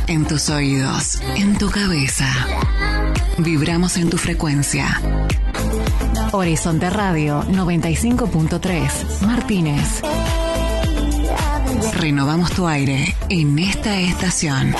en tus oídos, en tu cabeza. Vibramos en tu frecuencia. Horizonte Radio 95.3, Martínez. Renovamos tu aire en esta estación.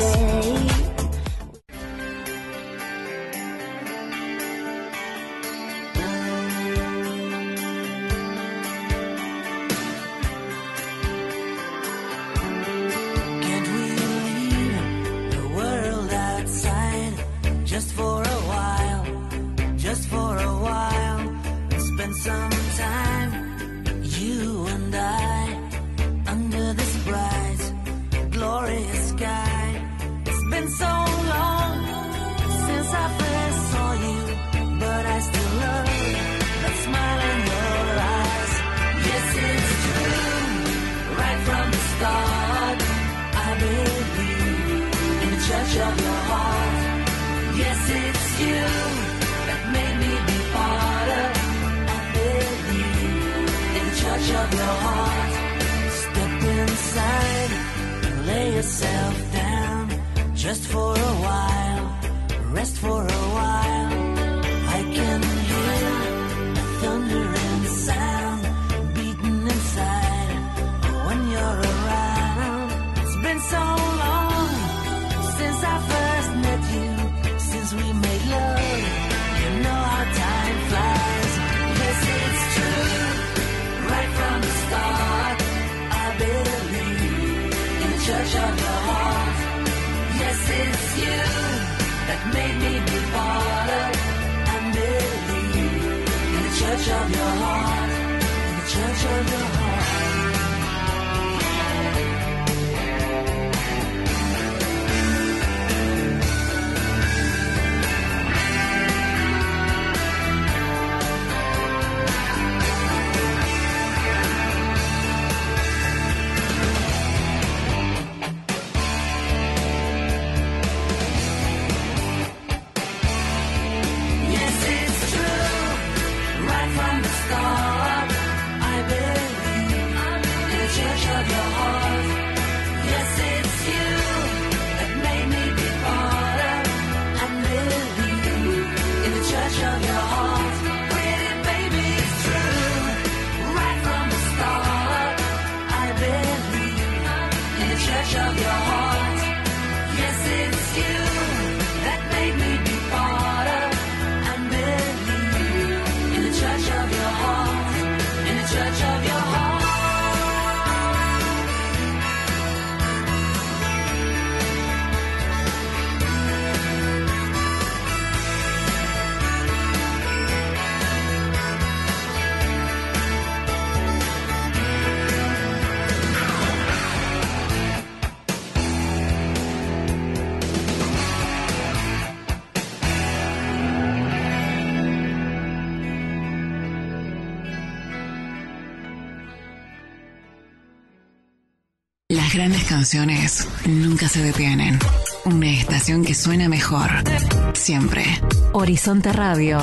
Las grandes canciones nunca se detienen. Una estación que suena mejor. Siempre. Horizonte Radio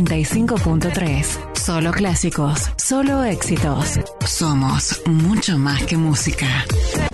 95.3. Solo clásicos, solo éxitos. Somos mucho más que música.